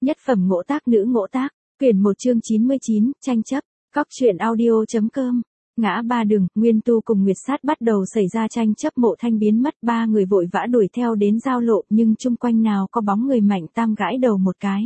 Nhất phẩm ngỗ tác nữ ngỗ tác, quyển 1 chương 99, tranh chấp, Cóc truyện audio.com. Ngã ba đường, Nguyên Tu cùng Nguyệt Sát bắt đầu xảy ra tranh chấp. Mộ Thanh biến mất, ba người vội vã đuổi theo đến giao lộ, nhưng chung quanh nào có bóng người. Mạnh Tam gãi đầu một cái.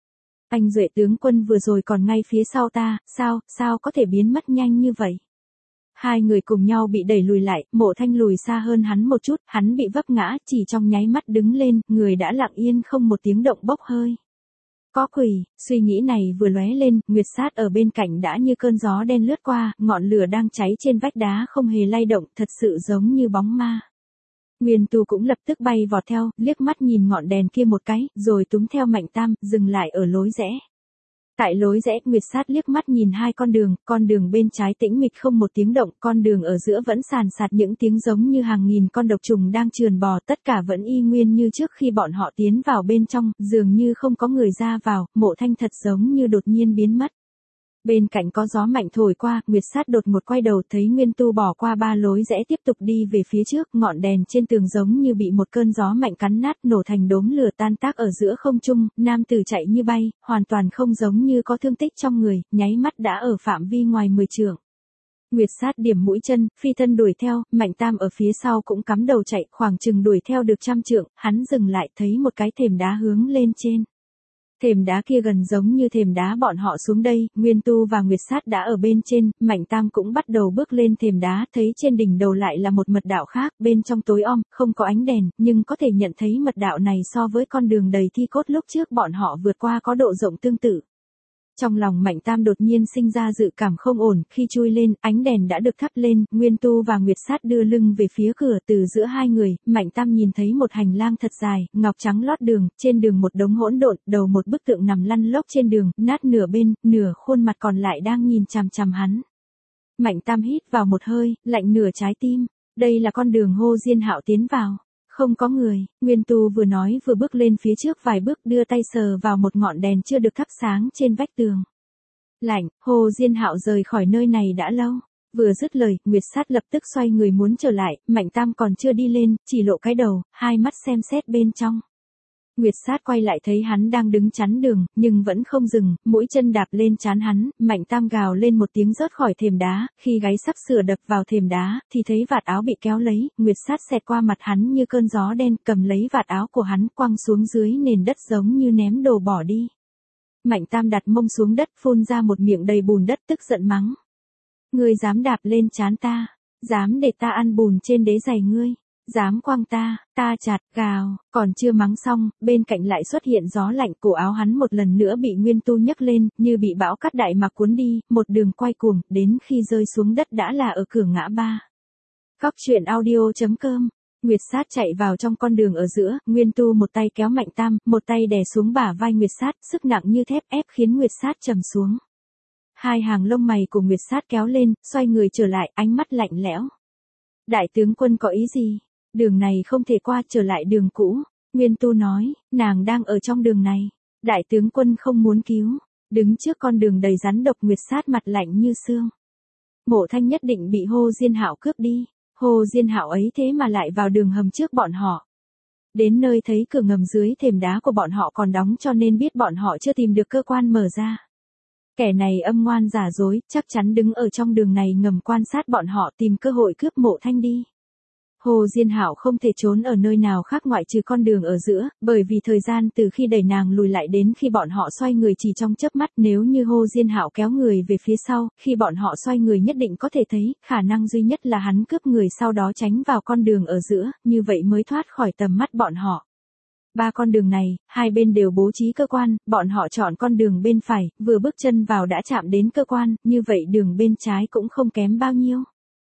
Anh Duệ tướng quân vừa rồi còn ngay phía sau ta, sao có thể biến mất nhanh như vậy? Hai người cùng nhau bị đẩy lùi lại, Mộ Thanh lùi xa hơn hắn một chút, hắn bị vấp ngã, chỉ trong nháy mắt đứng lên, người đã lặng yên không một tiếng động bốc hơi. Có quỷ, suy nghĩ này vừa lóe lên, Nguyệt Sát ở bên cạnh đã như cơn gió đen lướt qua, ngọn lửa đang cháy trên vách đá không hề lay động, thật sự giống như bóng ma. Nguyên Tu cũng lập tức bay vọt theo, liếc mắt nhìn ngọn đèn kia một cái, rồi túm theo Mạnh Tam, dừng lại ở lối rẽ. Tại lối rẽ, Nguyệt Sát liếc mắt nhìn hai con đường bên trái tĩnh mịch không một tiếng động, con đường ở giữa vẫn sàn sạt những tiếng giống như hàng nghìn con độc trùng đang trườn bò, tất cả vẫn y nguyên như trước khi bọn họ tiến vào bên trong, dường như không có người ra vào. Mộ Thanh thật giống như đột nhiên biến mất. Bên cạnh có gió mạnh thổi qua, Nguyệt Sát đột một quay đầu thấy Nguyên Tu bỏ qua ba lối rẽ tiếp tục đi về phía trước, ngọn đèn trên tường giống như bị một cơn gió mạnh cắn nát, nổ thành đốm lửa tan tác ở giữa không trung. Nam tử chạy như bay, hoàn toàn không giống như có thương tích trong người, nháy mắt đã ở phạm vi ngoài 10 trượng. Nguyệt Sát điểm mũi chân, phi thân đuổi theo, Mạnh Tam ở phía sau cũng cắm đầu chạy, khoảng chừng đuổi theo được 100 trượng, hắn dừng lại thấy một cái thềm đá hướng lên trên. Thềm đá kia gần giống như thềm đá bọn họ xuống đây, Nguyên Tu và Nguyệt Sát đã ở bên trên, Mạnh Tam cũng bắt đầu bước lên thềm đá, thấy trên đỉnh đầu lại là một mật đạo khác, bên trong tối om, không có ánh đèn, nhưng có thể nhận thấy mật đạo này so với con đường đầy thi cốt lúc trước bọn họ vượt qua có độ rộng tương tự. Trong lòng Mạnh Tam đột nhiên sinh ra dự cảm không ổn, khi chui lên, ánh đèn đã được thắp lên, Nguyên Tu và Nguyệt Sát đưa lưng về phía cửa, từ giữa hai người, Mạnh Tam nhìn thấy một hành lang thật dài, ngọc trắng lót đường, trên đường một đống hỗn độn, đầu một bức tượng nằm lăn lóc trên đường, nát nửa bên, nửa khuôn mặt còn lại đang nhìn chằm chằm hắn. Mạnh Tam hít vào một hơi, lạnh nửa trái tim, đây là con đường Hồ Diên Hạo tiến vào. Không có người, Nguyên Tu vừa nói vừa bước lên phía trước vài bước, đưa tay sờ vào một ngọn đèn chưa được thắp sáng trên vách tường. Lạnh, Hồ Diên Hạo rời khỏi nơi này đã lâu. Vừa dứt lời, Nguyệt Sát lập tức xoay người muốn trở lại, Mạnh Tam còn chưa đi lên, chỉ lộ cái đầu, hai mắt xem xét bên trong. Nguyệt Sát quay lại thấy hắn đang đứng chắn đường, nhưng vẫn không dừng, mũi chân đạp lên trán hắn, Mạnh Tam gào lên một tiếng rớt khỏi thềm đá, khi gáy sắp sửa đập vào thềm đá, thì thấy vạt áo bị kéo lấy, Nguyệt Sát xẹt qua mặt hắn như cơn gió đen, cầm lấy vạt áo của hắn quăng xuống dưới nền đất giống như ném đồ bỏ đi. Mạnh Tam đặt mông xuống đất, phun ra một miệng đầy bùn đất, tức giận mắng. Ngươi dám đạp lên trán ta, dám để ta ăn bùn trên đế giày ngươi. Dám quăng ta chặt, gào, còn chưa mắng xong, bên cạnh lại xuất hiện gió lạnh, cổ áo hắn một lần nữa bị Nguyên Tu nhấc lên, như bị bão cát đại mà cuốn đi, một đường quay cuồng, đến khi rơi xuống đất đã là ở cửa ngã ba. Cóc truyện audio.com. Nguyệt Sát chạy vào trong con đường ở giữa, Nguyên Tu một tay kéo Mạnh Tam, một tay đè xuống bả vai Nguyệt Sát, sức nặng như thép ép khiến Nguyệt Sát trầm xuống. Hai hàng lông mày của Nguyệt Sát kéo lên, xoay người trở lại, ánh mắt lạnh lẽo. Đại tướng quân có ý gì? Đường này không thể qua, trở lại đường cũ. Nguyên Tu nói, nàng đang ở trong đường này. Đại tướng quân không muốn cứu. Đứng trước con đường đầy rắn độc, Nguyệt Sát mặt lạnh như xương. Mộ Thanh nhất định bị Hồ Diên Hạo cướp đi. Hồ Diên Hạo ấy thế mà lại vào đường hầm trước bọn họ. Đến nơi thấy cửa ngầm dưới thềm đá của bọn họ còn đóng, cho nên biết bọn họ chưa tìm được cơ quan mở ra. Kẻ này âm ngoan giả dối, chắc chắn đứng ở trong đường này ngầm quan sát bọn họ, tìm cơ hội cướp Mộ Thanh đi. Hồ Diên Hạo không thể trốn ở nơi nào khác ngoại trừ con đường ở giữa, bởi vì thời gian từ khi đẩy nàng lùi lại đến khi bọn họ xoay người chỉ trong chớp mắt, nếu như Hồ Diên Hạo kéo người về phía sau, khi bọn họ xoay người nhất định có thể thấy, khả năng duy nhất là hắn cướp người sau đó tránh vào con đường ở giữa, như vậy mới thoát khỏi tầm mắt bọn họ. Ba con đường này, hai bên đều bố trí cơ quan, bọn họ chọn con đường bên phải, vừa bước chân vào đã chạm đến cơ quan, như vậy đường bên trái cũng không kém bao nhiêu.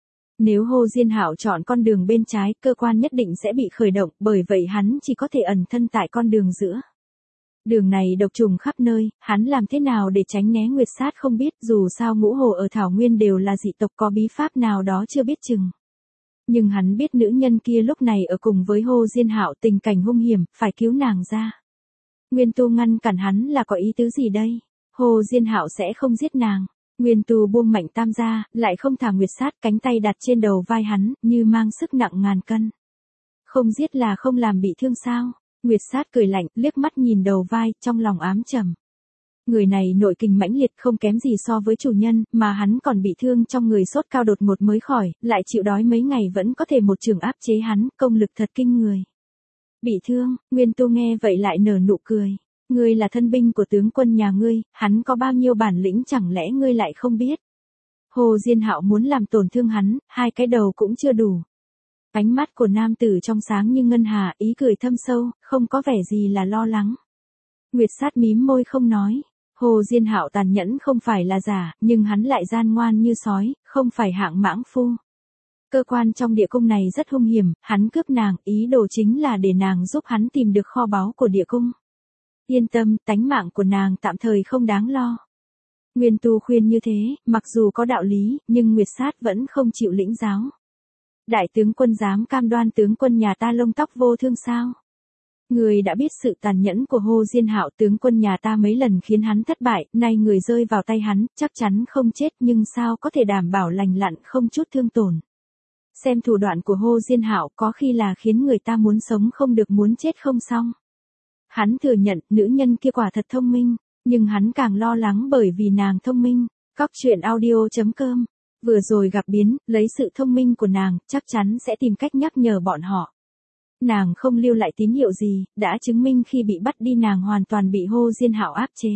Nếu Hồ Diên Hạo chọn con đường bên trái, cơ quan nhất định sẽ bị khởi động, bởi vậy hắn chỉ có thể ẩn thân tại con đường giữa. Đường này độc trùng khắp nơi, hắn làm thế nào để tránh né Nguyệt Sát không biết, dù sao ngũ hồ ở Thảo Nguyên đều là dị tộc, có bí pháp nào đó chưa biết chừng. Nhưng hắn biết nữ nhân kia lúc này ở cùng với Hồ Diên Hạo, tình cảnh hung hiểm, phải cứu nàng ra. Nguyên Tu ngăn cản hắn là có ý tứ gì đây? Hồ Diên Hạo sẽ không giết nàng. Nguyên Tu buông Mạnh Tam ra, lại không thả Nguyệt Sát, cánh tay đặt trên đầu vai hắn, như mang sức nặng ngàn cân. Không giết là không làm bị thương sao? Nguyệt Sát cười lạnh, liếc mắt nhìn đầu vai, trong lòng ám trầm. Người này nội kình mãnh liệt không kém gì so với chủ nhân, mà hắn còn bị thương trong người sốt cao đột ngột mới khỏi, lại chịu đói mấy ngày vẫn có thể một trường áp chế hắn, công lực thật kinh người. Bị thương, Nguyên Tu nghe vậy lại nở nụ cười. Ngươi là thân binh của tướng quân nhà ngươi, hắn có bao nhiêu bản lĩnh chẳng lẽ ngươi lại không biết. Hồ Diên Hạo muốn làm tổn thương hắn, hai cái đầu cũng chưa đủ. Ánh mắt của nam tử trong sáng như ngân hà, ý cười thâm sâu, không có vẻ gì là lo lắng. Nguyệt Sát mím môi không nói. Hồ Diên Hạo tàn nhẫn không phải là giả, nhưng hắn lại gian ngoan như sói, không phải hạng mãng phu. Cơ quan trong địa cung này rất hung hiểm, hắn cướp nàng, ý đồ chính là để nàng giúp hắn tìm được kho báu của địa cung. Yên tâm, tánh mạng của nàng tạm thời không đáng lo. Nguyên Tu khuyên như thế, mặc dù có đạo lý, nhưng Nguyệt Sát vẫn không chịu lĩnh giáo. Đại tướng quân dám cam đoan tướng quân nhà ta lông tóc vô thương sao? Người đã biết sự tàn nhẫn của Hồ Diên Hạo, tướng quân nhà ta mấy lần khiến hắn thất bại, nay người rơi vào tay hắn, chắc chắn không chết nhưng sao có thể đảm bảo lành lặn không chút thương tổn. Xem thủ đoạn của Hồ Diên Hạo có khi là khiến người ta muốn sống không được muốn chết không xong. Hắn thừa nhận nữ nhân kia quả thật thông minh, nhưng hắn càng lo lắng bởi vì nàng thông minh. Cóc truyện audio.com. Vừa rồi gặp biến, lấy sự thông minh của nàng, chắc chắn sẽ tìm cách nhắc nhở bọn họ. Nàng không lưu lại tín hiệu gì, đã chứng minh khi bị bắt đi nàng hoàn toàn bị Hồ Diên Hạo áp chế.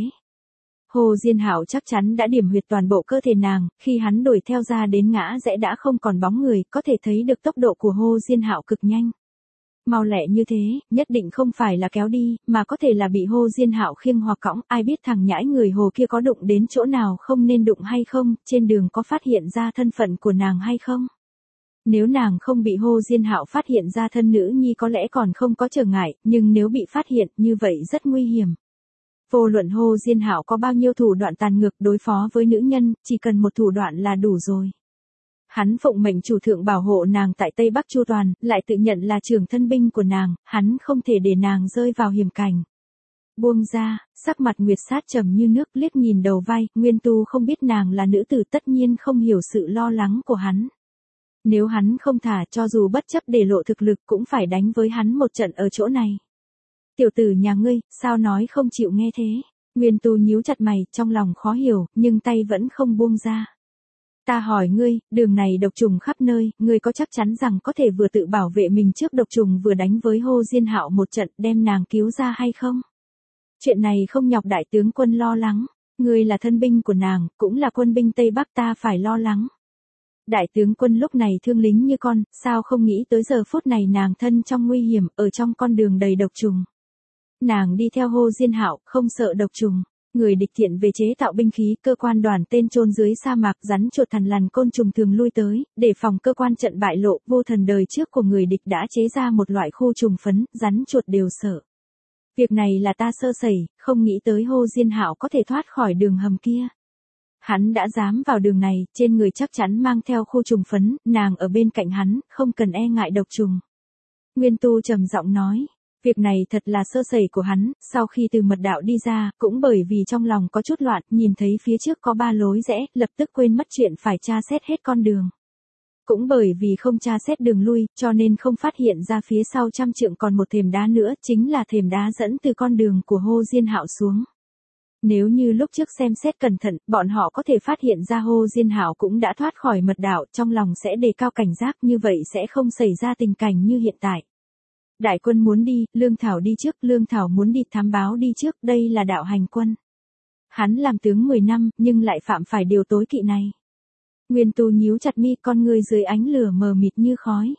Hồ Diên Hạo chắc chắn đã điểm huyệt toàn bộ cơ thể nàng, khi hắn đuổi theo ra đến ngã rẽ đã không còn bóng người, có thể thấy được tốc độ của Hồ Diên Hạo cực nhanh. Mau lẹ như thế, nhất định không phải là kéo đi, mà có thể là bị Hồ Diên Hạo khiêng hoặc cõng, ai biết thằng nhãi người Hồ kia có đụng đến chỗ nào không nên đụng hay không, trên đường có phát hiện ra thân phận của nàng hay không. Nếu nàng không bị Hồ Diên Hạo phát hiện ra thân nữ nhi có lẽ còn không có trở ngại, nhưng nếu bị phát hiện như vậy rất nguy hiểm. Vô luận Hồ Diên Hạo có bao nhiêu thủ đoạn tàn ngược đối phó với nữ nhân, chỉ cần một thủ đoạn là đủ rồi. Hắn phụng mệnh chủ thượng bảo hộ nàng tại Tây Bắc Chu Toàn, lại tự nhận là trưởng thân binh của nàng, hắn không thể để nàng rơi vào hiểm cảnh. Buông ra, sắc mặt Nguyệt Sát trầm như nước, liếc nhìn đầu vai, Nguyên Tu không biết nàng là nữ tử tất nhiên không hiểu sự lo lắng của hắn. Nếu hắn không thả cho dù bất chấp để lộ thực lực cũng phải đánh với hắn một trận ở chỗ này. Tiểu tử nhà ngươi, sao nói không chịu nghe thế? Nguyên Tu nhíu chặt mày, trong lòng khó hiểu, nhưng tay vẫn không buông ra. Ta hỏi ngươi, đường này độc trùng khắp nơi, ngươi có chắc chắn rằng có thể vừa tự bảo vệ mình trước độc trùng vừa đánh với Hồ Diên Hạo một trận đem nàng cứu ra hay không? Chuyện này không nhọc đại tướng quân lo lắng, ngươi là thân binh của nàng, cũng là quân binh Tây Bắc ta phải lo lắng. Đại tướng quân lúc này thương lính như con, sao không nghĩ tới giờ phút này nàng thân trong nguy hiểm, ở trong con đường đầy độc trùng. Nàng đi theo Hồ Diên Hạo, không sợ độc trùng. Người địch thiện về chế tạo binh khí, cơ quan đoàn tên chôn dưới sa mạc, rắn chuột thằn lằn côn trùng thường lui tới, để phòng cơ quan trận bại lộ, vô thần đời trước của người địch đã chế ra một loại khu trùng phấn, rắn chuột đều sợ. Việc này là ta sơ sẩy, không nghĩ tới Hồ Diên Hạo có thể thoát khỏi đường hầm kia. Hắn đã dám vào đường này, trên người chắc chắn mang theo khu trùng phấn, nàng ở bên cạnh hắn, không cần e ngại độc trùng. Nguyên Tu trầm giọng nói. Việc này thật là sơ sẩy của hắn, sau khi từ mật đạo đi ra, cũng bởi vì trong lòng có chút loạn, nhìn thấy phía trước có 3 lối rẽ, lập tức quên mất chuyện phải tra xét hết con đường. Cũng bởi vì không tra xét đường lui, cho nên không phát hiện ra phía sau 100 trượng còn một thềm đá nữa, chính là thềm đá dẫn từ con đường của Hồ Diên Hạo xuống. Nếu như lúc trước xem xét cẩn thận, bọn họ có thể phát hiện ra Hồ Diên Hạo cũng đã thoát khỏi mật đạo, trong lòng sẽ đề cao cảnh giác, như vậy sẽ không xảy ra tình cảnh như hiện tại. Đại quân muốn đi, Lương Thảo đi trước, Lương Thảo muốn đi thám báo đi trước, đây là đạo hành quân. Hắn làm tướng 10 năm, nhưng lại phạm phải điều tối kỵ này. Nguyên Tu nhíu chặt mi, con người dưới ánh lửa mờ mịt như khói.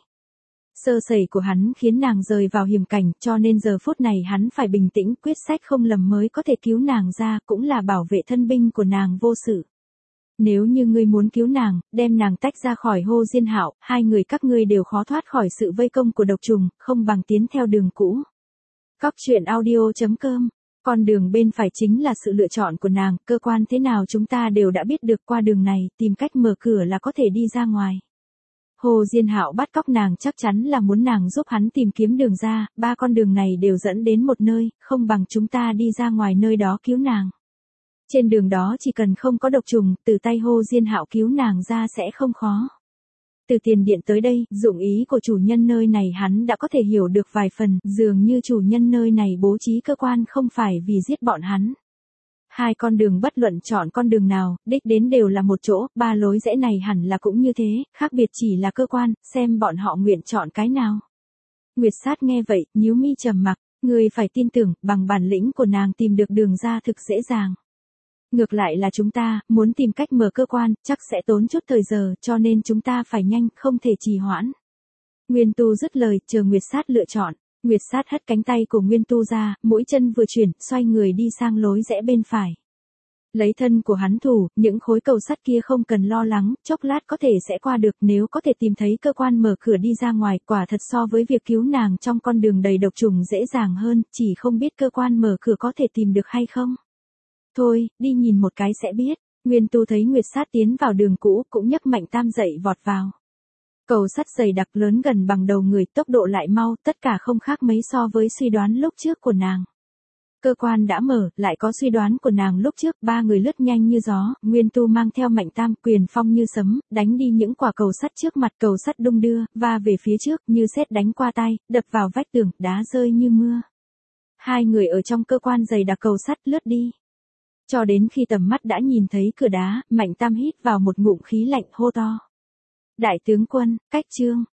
Sơ sẩy của hắn khiến nàng rơi vào hiểm cảnh, cho nên giờ phút này hắn phải bình tĩnh, quyết sách không lầm mới có thể cứu nàng ra, cũng là bảo vệ thân binh của nàng vô sự. Nếu như ngươi muốn cứu nàng, đem nàng tách ra khỏi Hồ Diên Hạo, hai người các ngươi đều khó thoát khỏi sự vây công của độc trùng, không bằng tiến theo đường cũ. Cóc truyện audio.com. Con đường bên phải chính là sự lựa chọn của nàng, cơ quan thế nào chúng ta đều đã biết được, qua đường này, tìm cách mở cửa là có thể đi ra ngoài. Hồ Diên Hạo bắt cóc nàng chắc chắn là muốn nàng giúp hắn tìm kiếm đường ra, 3 con đường này đều dẫn đến một nơi, không bằng chúng ta đi ra ngoài nơi đó cứu nàng. Trên đường đó chỉ cần không có độc trùng, từ tay Hồ Diên Hạo cứu nàng ra sẽ không khó. Từ tiền điện tới đây, dụng ý của chủ nhân nơi này hắn đã có thể hiểu được vài phần, dường như chủ nhân nơi này bố trí cơ quan không phải vì giết bọn hắn. Hai con đường bất luận chọn con đường nào, đích đến đều là một chỗ, ba lối rẽ này hẳn là cũng như thế, khác biệt chỉ là cơ quan, xem bọn họ nguyện chọn cái nào. Nguyệt Sát nghe vậy, nhíu mi trầm mặc, người phải tin tưởng, bằng bản lĩnh của nàng tìm được đường ra thực dễ dàng. Ngược lại là chúng ta, muốn tìm cách mở cơ quan, chắc sẽ tốn chút thời giờ, cho nên chúng ta phải nhanh, không thể trì hoãn. Nguyên Tu dứt lời, chờ Nguyệt Sát lựa chọn. Nguyệt Sát hất cánh tay của Nguyên Tu ra, mũi chân vừa chuyển, xoay người đi sang lối rẽ bên phải. Lấy thân của hắn thủ, những khối cầu sắt kia không cần lo lắng, chốc lát có thể sẽ qua được, nếu có thể tìm thấy cơ quan mở cửa đi ra ngoài, quả thật so với việc cứu nàng trong con đường đầy độc trùng dễ dàng hơn, chỉ không biết cơ quan mở cửa có thể tìm được hay không. Thôi, đi nhìn một cái sẽ biết. Nguyên Tu thấy Nguyệt Sát tiến vào đường cũ, cũng nhấc Mạnh Tam dậy vọt vào. Cầu sắt dày đặc lớn gần bằng đầu người, tốc độ lại mau, tất cả không khác mấy so với suy đoán lúc trước của nàng. Cơ quan đã mở, lại có suy đoán của nàng lúc trước, ba người lướt nhanh như gió, Nguyên Tu mang theo Mạnh Tam, quyền phong như sấm, đánh đi những quả cầu sắt trước mặt, cầu sắt đung đưa, va về phía trước, như sét đánh qua tay, đập vào vách tường, đá rơi như mưa. Hai người ở trong cơ quan dày đặc cầu sắt lướt đi. Cho đến khi tầm mắt đã nhìn thấy cửa đá, Mạnh Tam hít vào một ngụm khí lạnh hô to. Đại tướng quân, cách chương.